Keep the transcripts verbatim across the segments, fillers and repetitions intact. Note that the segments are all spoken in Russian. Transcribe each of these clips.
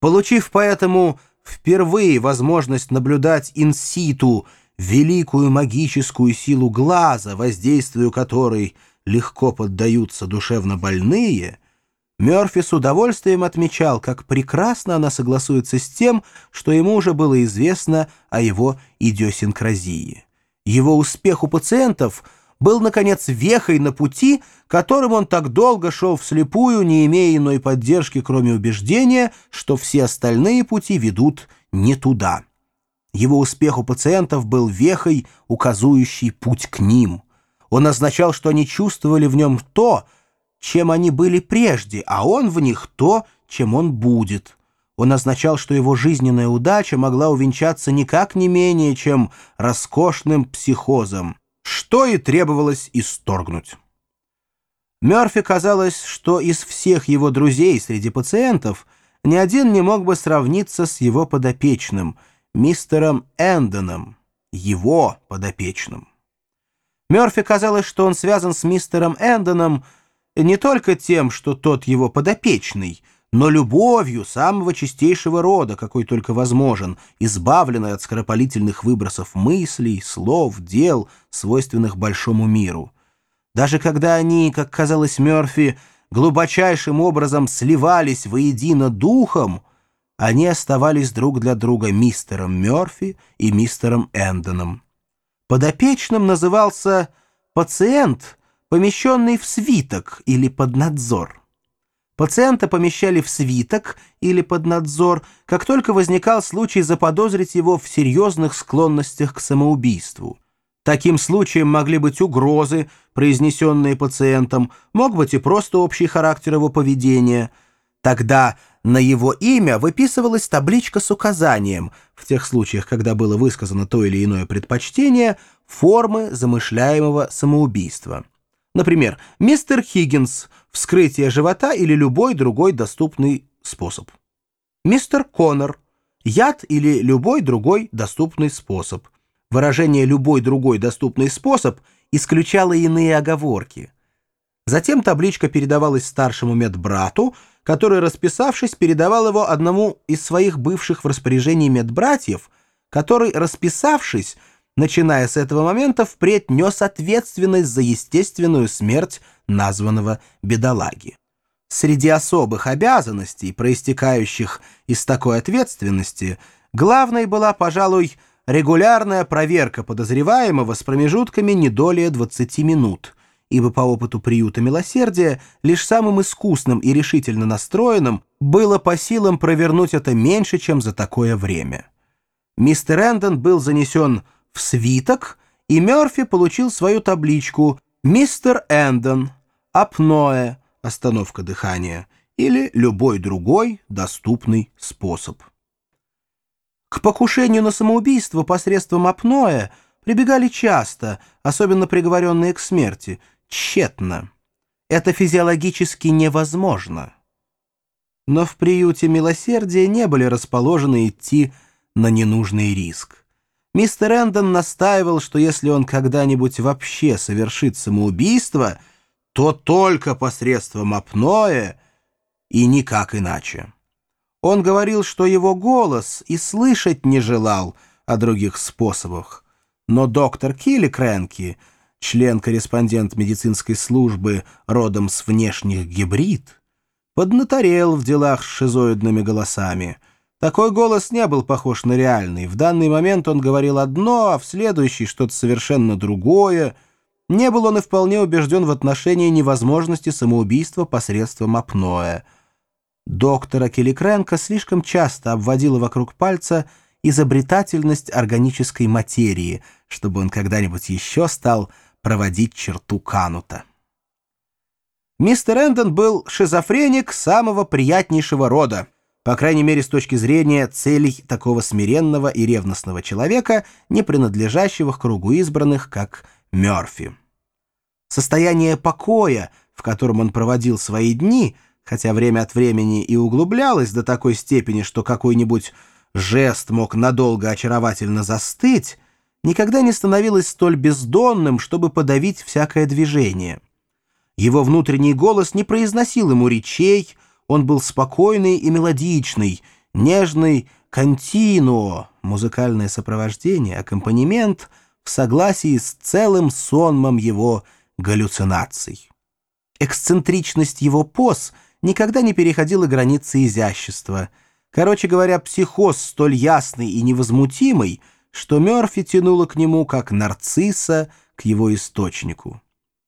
Получив поэтому впервые возможность наблюдать инситу великую магическую силу глаза, воздействию которой легко поддаются душевно больные, Мёрфи с удовольствием отмечал, как прекрасно она согласуется с тем, что ему уже было известно о его идиосинкразии. Его успех у пациентов был, наконец, вехой на пути, которым он так долго шел вслепую, не имея иной поддержки, кроме убеждения, что все остальные пути ведут не туда. Его успех у пациентов был вехой, указывающей путь к ним. Он означал, что они чувствовали в нем то, чем они были прежде, а он в них то, чем он будет. Он означал, что его жизненная удача могла увенчаться никак не менее, чем роскошным психозом, что и требовалось исторгнуть. Мёрфи казалось, что из всех его друзей среди пациентов ни один не мог бы сравниться с его подопечным, мистером Эндоном, его подопечным. Мёрфи казалось, что он связан с мистером Эндоном не только тем, что тот его подопечный, но любовью самого чистейшего рода, какой только возможен, избавленной от скоропалительных выбросов мыслей, слов, дел, свойственных большому миру. Даже когда они, как казалось Мёрфи, глубочайшим образом сливались воедино духом, они оставались друг для друга мистером Мёрфи и мистером Эндоном. Подопечным назывался пациент, помещенный в свиток или под надзор. Пациента помещали в свиток или под надзор, как только возникал случай заподозрить его в серьезных склонностях к самоубийству. Таким случаем могли быть угрозы, произнесенные пациентом, мог быть и просто общий характер его поведения. Тогда на его имя выписывалась табличка с указанием, в тех случаях, когда было высказано то или иное предпочтение, формы замышляемого самоубийства. Например, мистер Хиггинс — вскрытие живота или любой другой доступный способ. Мистер Коннор — яд или любой другой доступный способ. Выражение «любой другой доступный способ» исключало иные оговорки. Затем табличка передавалась старшему медбрату, который, расписавшись, передавал его одному из своих бывших в распоряжении медбратьев, который, расписавшись, начиная с этого момента, впредь нес ответственность за естественную смерть названного бедолаги. Среди особых обязанностей, проистекающих из такой ответственности, главной была, пожалуй, регулярная проверка подозреваемого с промежутками не долее двадцати минут, ибо по опыту приюта милосердия лишь самым искусным и решительно настроенным было по силам провернуть это меньше, чем за такое время. Мистер Эндон был занесен в свиток, и Мёрфи получил свою табличку «Мистер Эндон, апноэ, остановка дыхания» или любой другой доступный способ. К покушению на самоубийство посредством апноэ прибегали часто, особенно приговоренные к смерти, тщетно. Это физиологически невозможно. Но в приюте милосердия не были расположены идти на ненужный риск. Мистер Эндон настаивал, что если он когда-нибудь вообще совершит самоубийство, то только посредством апноэ и никак иначе. Он говорил, что его голос и слышать не желал о других способах, но доктор Килликрэнки, член-корреспондент медицинской службы родом с внешних гибрид, поднаторел в делах с шизоидными голосами. Такой голос не был похож на реальный. В данный момент он говорил одно, а в следующий что-то совершенно другое. Не был он и вполне убежден в отношении невозможности самоубийства посредством апноэ. Доктора Килликрэнка слишком часто обводила вокруг пальца изобретательность органической материи, чтобы он когда-нибудь еще стал проводить черту Канута. Мистер Эндон был шизофреник самого приятнейшего рода, по крайней мере, с точки зрения целей такого смиренного и ревностного человека, не принадлежащего к кругу избранных, как Мёрфи. Состояние покоя, в котором он проводил свои дни, хотя время от времени и углублялось до такой степени, что какой-нибудь жест мог надолго очаровательно застыть, никогда не становилось столь бездонным, чтобы подавить всякое движение. Его внутренний голос не произносил ему речей, он был спокойный и мелодичный, нежный континуо, музыкальное сопровождение, аккомпанемент в согласии с целым сонмом его галлюцинаций. Эксцентричность его поз никогда не переходила границы изящества. Короче говоря, психоз столь ясный и невозмутимый, что Мёрфи тянуло к нему, как нарцисса к его источнику.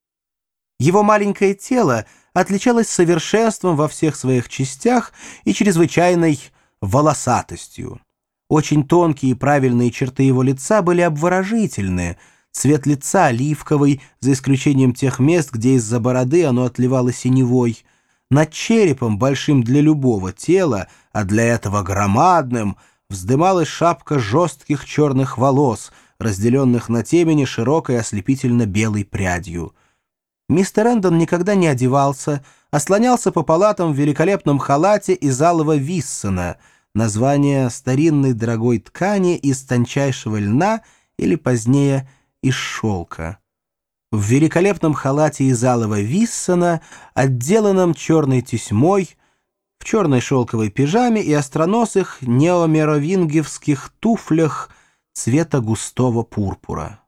Его маленькое тело отличалось совершенством во всех своих частях и чрезвычайной волосатостью. Очень тонкие и правильные черты его лица были обворожительны, цвет лица оливковый, за исключением тех мест, где из-за бороды оно отливало синевой. Над черепом, большим для любого тела, а для этого громадным, вздымалась шапка жестких черных волос, разделенных на темени широкой ослепительно-белой прядью. Мистер Эндон никогда не одевался, а слонялся по палатам в великолепном халате из алого виссена, название старинной дорогой ткани из тончайшего льна или позднее из шелка. В великолепном халате из алого виссена, отделанном черной тесьмой, в черной шелковой пижаме и остроносых неомеровингевских туфлях цвета густого пурпура.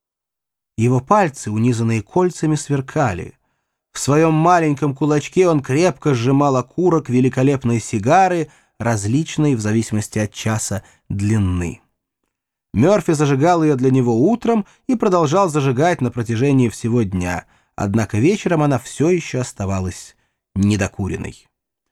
Его пальцы, унизанные кольцами, сверкали. В своем маленьком кулачке он крепко сжимал окурок великолепной сигары, различной в зависимости от часа длины. Мёрфи зажигал ее для него утром и продолжал зажигать на протяжении всего дня, однако вечером она все еще оставалась недокуренной.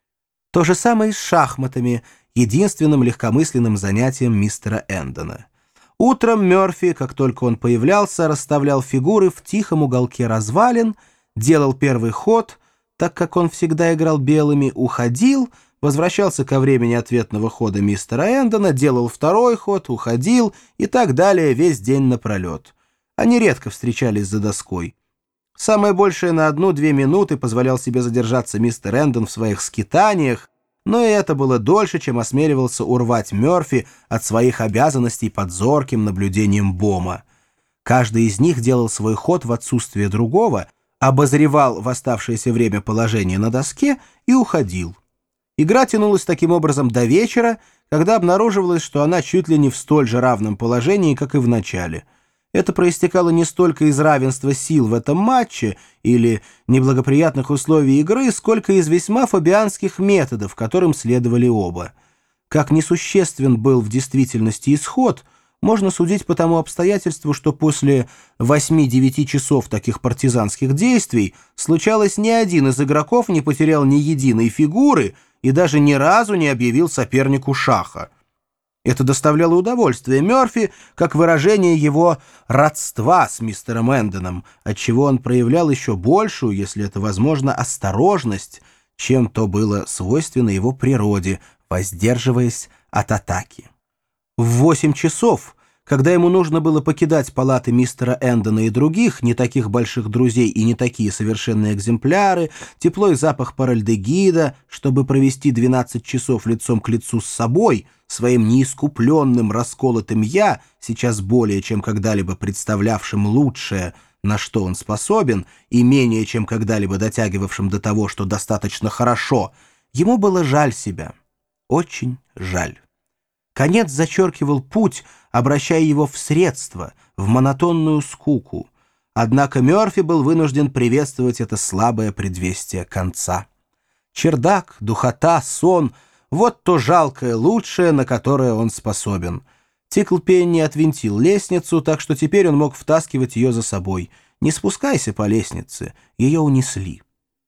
То же самое и с шахматами, единственным легкомысленным занятием мистера Эндона. Утром Мёрфи, как только он появлялся, расставлял фигуры в тихом уголке развалин, делал первый ход, так как он всегда играл белыми, уходил, возвращался ко времени ответного хода мистера Эндона, делал второй ход, уходил и так далее весь день напролет. Они редко встречались за доской. Самое большее на одну-две минуты позволял себе задержаться мистер Эндон в своих скитаниях, но и это было дольше, чем осмеливался урвать Мёрфи от своих обязанностей под зорким наблюдением Бома. Каждый из них делал свой ход в отсутствие другого, обозревал в оставшееся время положение на доске и уходил. Игра тянулась таким образом до вечера, когда обнаруживалось, что она чуть ли не в столь же равном положении, как и в начале. Это проистекало не столько из равенства сил в этом матче или неблагоприятных условий игры, сколько из весьма фабианских методов, которым следовали оба. Как несуществен был в действительности исход, можно судить по тому обстоятельству, что после восьми-девяти часов таких партизанских действий случалось, ни один из игроков не потерял ни единой фигуры и даже ни разу не объявил сопернику шаха. Это доставляло удовольствие Мёрфи, как выражение его родства с мистером Эндоном, отчего он проявлял еще большую, если это возможно, осторожность, чем то было свойственно его природе, воздерживаясь от атаки. В восемь часов, когда ему нужно было покидать палаты мистера Эндона и других, не таких больших друзей и не такие совершенные экземпляры, тепло и запах паральдегида, чтобы провести двенадцать часов лицом к лицу с собой, своим неискупленным расколотым «я», сейчас более чем когда-либо представлявшим лучшее, на что он способен, и менее чем когда-либо дотягивавшим до того, что достаточно хорошо, ему было жаль себя. Очень жаль. Конец зачеркивал путь, обращая его в средство, в монотонную скуку. Однако Мёрфи был вынужден приветствовать это слабое предвестие конца. Чердак, духота, сон — вот то жалкое лучшее, на которое он способен. Тиклпенни отвинтил лестницу, так что теперь он мог втаскивать ее за собой. Не спускайся по лестнице, ее унесли.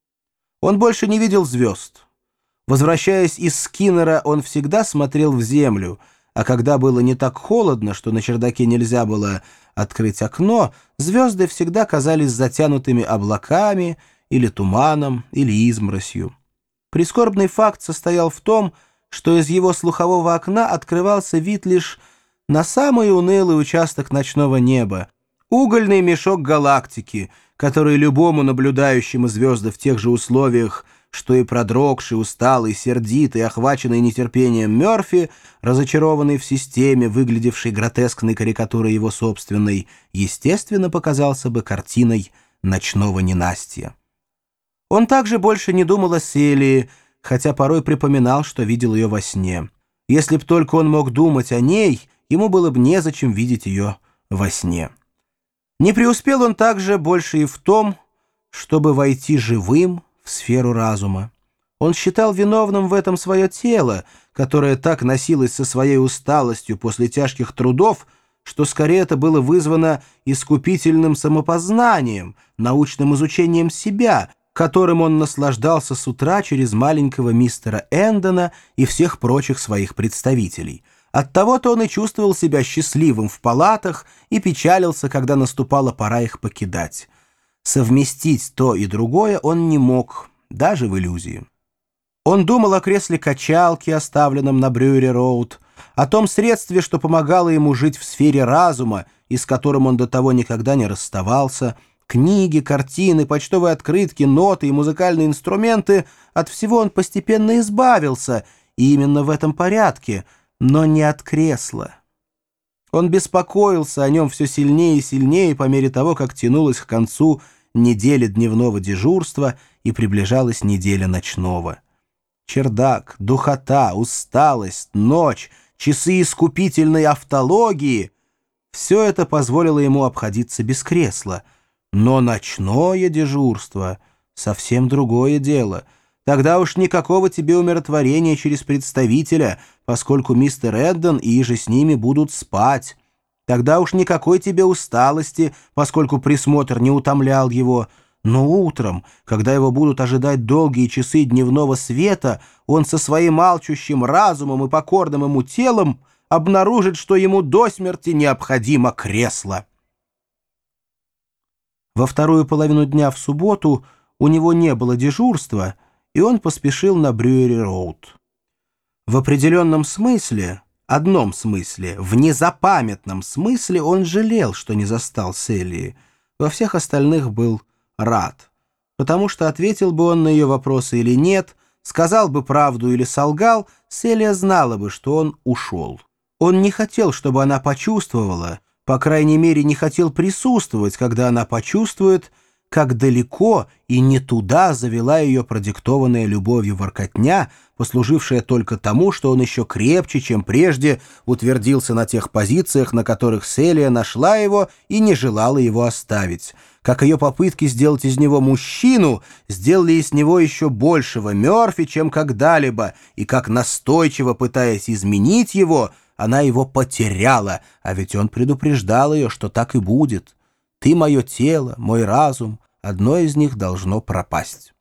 Он больше не видел звезд. Возвращаясь из Скиннера, он всегда смотрел в землю, а когда было не так холодно, что на чердаке нельзя было открыть окно, звезды всегда казались затянутыми облаками или туманом, или изморосью. Прискорбный факт состоял в том, что из его слухового окна открывался вид лишь на самый унылый участок ночного неба, угольный мешок галактики, который любому наблюдающему звезды в тех же условиях, что и продрогший, усталый, сердитый, охваченный нетерпением Мёрфи, разочарованный в системе, выглядевшей гротескной карикатурой его собственной, естественно, показался бы картиной ночного ненастья. Он также больше не думал о Селии, хотя порой припоминал, что видел ее во сне. Если б только он мог думать о ней, ему было бы незачем видеть ее во сне. Не преуспел он также больше и в том, чтобы войти живым в сферу разума. Он считал виновным в этом свое тело, которое так носилось со своей усталостью после тяжких трудов, что скорее это было вызвано искупительным самопознанием, научным изучением себя, которым он наслаждался с утра через маленького мистера Эндона и всех прочих своих представителей. Оттого-то он и чувствовал себя счастливым в палатах и печалился, когда наступала пора их покидать. Совместить то и другое он не мог, даже в иллюзии. Он думал о кресле качалки, оставленном на Брюери-роуд, о том средстве, что помогало ему жить в сфере разума и с которым он до того никогда не расставался. Книги, картины, почтовые открытки, ноты и музыкальные инструменты — от всего он постепенно избавился, и именно в этом порядке, но не от кресла. Он беспокоился о нем все сильнее и сильнее по мере того, как тянулась к концу неделя дневного дежурства и приближалась неделя ночного. Чердак, духота, усталость, ночь, часы искупительной автологии — все это позволило ему обходиться без кресла. Но ночное дежурство — совсем другое дело. Тогда уж никакого тебе умиротворения через представителя, поскольку мистер Эддон и иже с ними будут спать. Тогда уж никакой тебе усталости, поскольку присмотр не утомлял его. Но утром, когда его будут ожидать долгие часы дневного света, он со своим алчущим разумом и покорным ему телом обнаружит, что ему до смерти необходимо кресло. Во вторую половину дня в субботу у него не было дежурства, и он поспешил на Брюери-роуд. В определенном смысле, одном смысле, в незапамятном смысле он жалел, что не застал Селии. Во всех остальных был рад, потому что ответил бы он на ее вопросы или нет, сказал бы правду или солгал, Селия знала бы, что он ушел. Он не хотел, чтобы она почувствовала, по крайней мере, не хотел присутствовать, когда она почувствует, как далеко и не туда завела ее продиктованная любовью воркотня, послужившая только тому, что он еще крепче, чем прежде, утвердился на тех позициях, на которых Селия нашла его и не желала его оставить. Как ее попытки сделать из него мужчину сделали из него еще большего Мёрфи, чем когда-либо, и как настойчиво пытаясь изменить его, она его потеряла, а ведь он предупреждал ее, что так и будет. Ты мое тело, мой разум, одно из них должно пропасть.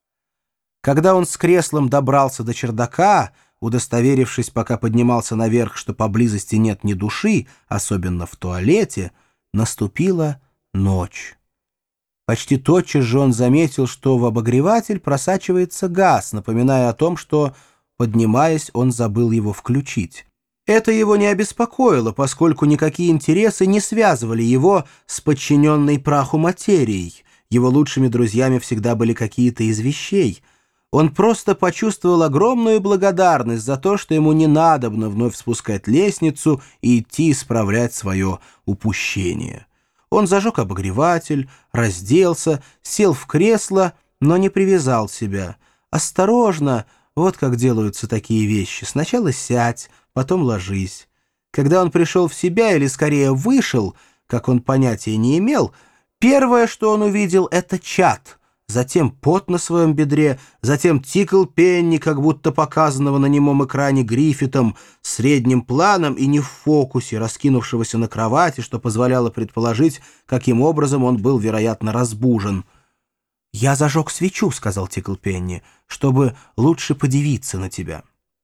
Когда он с креслом добрался до чердака, удостоверившись, пока поднимался наверх, что поблизости нет ни души, особенно в туалете, наступила ночь. Почти тотчас же он заметил, что в обогреватель просачивается газ, напоминая о том, что, поднимаясь, он забыл его включить. Это его не обеспокоило, поскольку никакие интересы не связывали его с подчиненной праху материей. Его лучшими друзьями всегда были какие-то из вещей. Он просто почувствовал огромную благодарность за то, что ему не надобно вновь спускать лестницу и идти исправлять свое упущение. Он зажег обогреватель, разделся, сел в кресло, но не привязал себя. Осторожно, вот как делаются такие вещи. Сначала сядь, потом ложись. Когда он пришел в себя, или скорее вышел, как он понятия не имел, первое, что он увидел, — это чад, затем пот на своем бедре, затем Тиклпенни, как будто показанного на немом экране Гриффитом, средним планом и не в фокусе, раскинувшегося на кровати, что позволяло предположить, каким образом он был, вероятно, разбужен. «Я зажег свечу», — сказал Тиклпенни, — «чтобы лучше подивиться на тебя».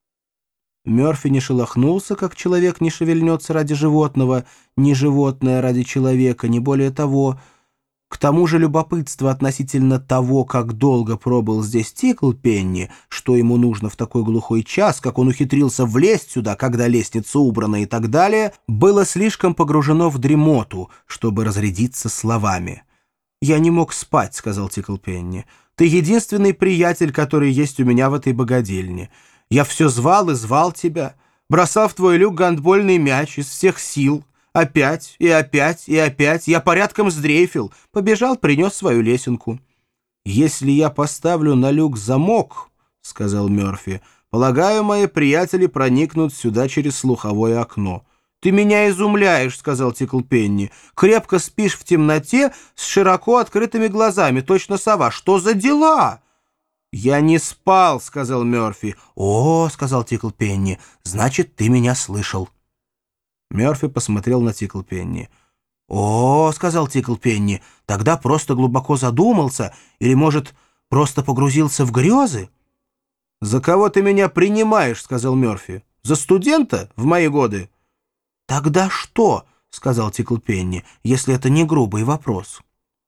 Мёрфи не шелохнулся, как человек не шевельнется ради животного, ни животное ради человека, не более того. К тому же любопытство относительно того, как долго пробыл здесь Тиклпенни, что ему нужно в такой глухой час, как он ухитрился влезть сюда, когда лестница убрана и так далее, было слишком погружено в дремоту, чтобы разрядиться словами. «Я не мог спать», — сказал Тиклпенни. «Ты единственный приятель, который есть у меня в этой богадельне. Я все звал и звал тебя, бросал в твой люк гандбольный мяч из всех сил. Опять и опять и опять я порядком сдрейфил, побежал, принес свою лесенку». «Если я поставлю на люк замок, — сказал Мёрфи, — Полагаю, мои приятели проникнут сюда через слуховое окно». «Ты меня изумляешь», — сказал Тиклпенни. «Крепко спишь в темноте с широко открытыми глазами, точно сова. Что за дела?» «Я не спал», — сказал Мёрфи. «О», — сказал Тиклпенни, — «значит, ты меня слышал». Мёрфи посмотрел на Тиклпенни. «О», — сказал Тиклпенни, — «тогда просто глубоко задумался или, может, просто погрузился в грезы?» «За кого ты меня принимаешь?» — сказал Мёрфи. «За студента в мои годы?» «Тогда что?» — сказал Тиклпенни, — «если это не грубый вопрос».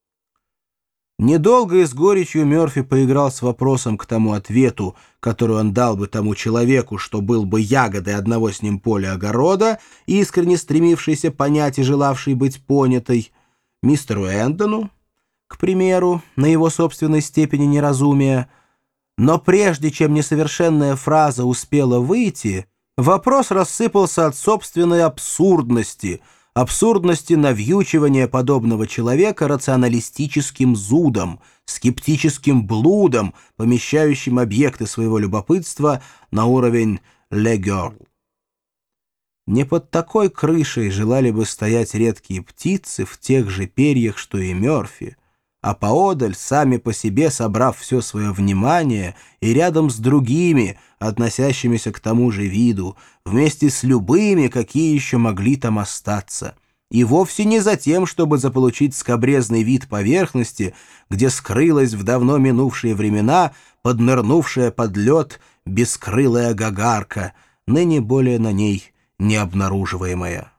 Недолго и с горечью Мёрфи поиграл с вопросом к тому ответу, который он дал бы тому человеку, что был бы ягодой одного с ним поля огорода, искренне стремившийся понять и желавший быть понятой, мистеру Эндону, к примеру, на его собственной степени неразумия. Но прежде чем несовершенная фраза успела выйти, вопрос рассыпался от собственной абсурдности, абсурдности навьючивания подобного человека рационалистическим зудом, скептическим блудом, помещающим объекты своего любопытства на уровень «le girl». Не под такой крышей желали бы стоять редкие птицы в тех же перьях, что и Мёрфи, а поодаль, сами по себе собрав все свое внимание и рядом с другими, относящимися к тому же виду, вместе с любыми, какие еще могли там остаться. И вовсе не за тем, чтобы заполучить скабрезный вид поверхности, где скрылась в давно минувшие времена поднырнувшая под лед бескрылая гагарка, ныне более на ней не обнаруживаемая.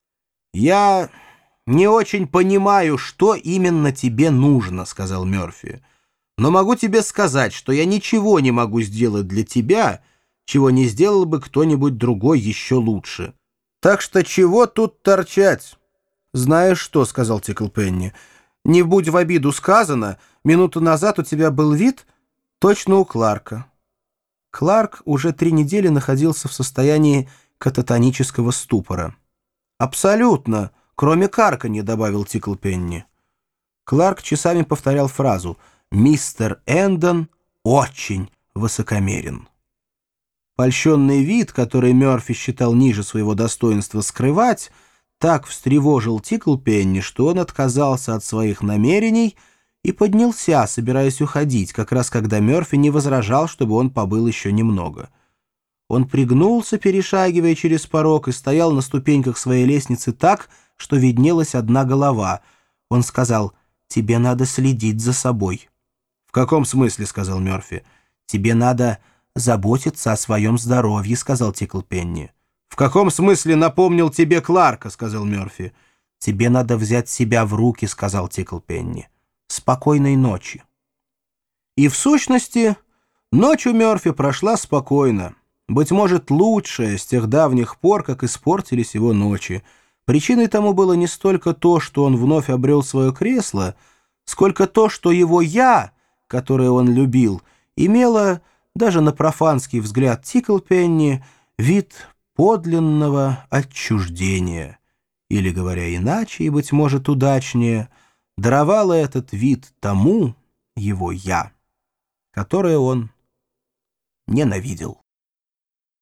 «Я не очень понимаю, что именно тебе нужно», — сказал Мёрфи. «Но могу тебе сказать, что я ничего не могу сделать для тебя, чего не сделал бы кто-нибудь другой еще лучше. Так что чего тут торчать?» «Знаешь что», — сказал Тиклпенни, — «не будь в обиду сказано, минуту назад у тебя был вид точно у Кларка». Кларк уже три недели находился в состоянии кататонического ступора. «Абсолютно, кроме карканья», — добавил Тиклпенни. Кларк часами повторял фразу «Мистер Эндон очень высокомерен». Польщенный вид, который Мёрфи считал ниже своего достоинства скрывать, так встревожил Тиклпенни, что он отказался от своих намерений и поднялся, собираясь уходить, как раз когда Мёрфи не возражал, чтобы он побыл еще немного. Он пригнулся, перешагивая через порог, и стоял на ступеньках своей лестницы так, что виднелась одна голова. Он сказал: «Тебе надо следить за собой». «В каком смысле?» — сказал Мёрфи. «Тебе надо заботиться о своем здоровье», — сказал Тиклпенни. «В каком смысле напомнил тебе Кларка?» — сказал Мёрфи. «Тебе надо взять себя в руки», — сказал Тиклпенни. «Спокойной ночи». И в сущности, ночь у Мёрфи прошла спокойно. Быть может, лучшая с тех давних пор, как испортились его ночи. Причиной тому было не столько то, что он вновь обрел свое кресло, сколько то, что его «я», которое он любил, имело, даже на профанский взгляд Тиклпенни, вид подлинного отчуждения. Или, говоря иначе и, быть может, удачнее, даровало этот вид тому его «я», которое он ненавидел.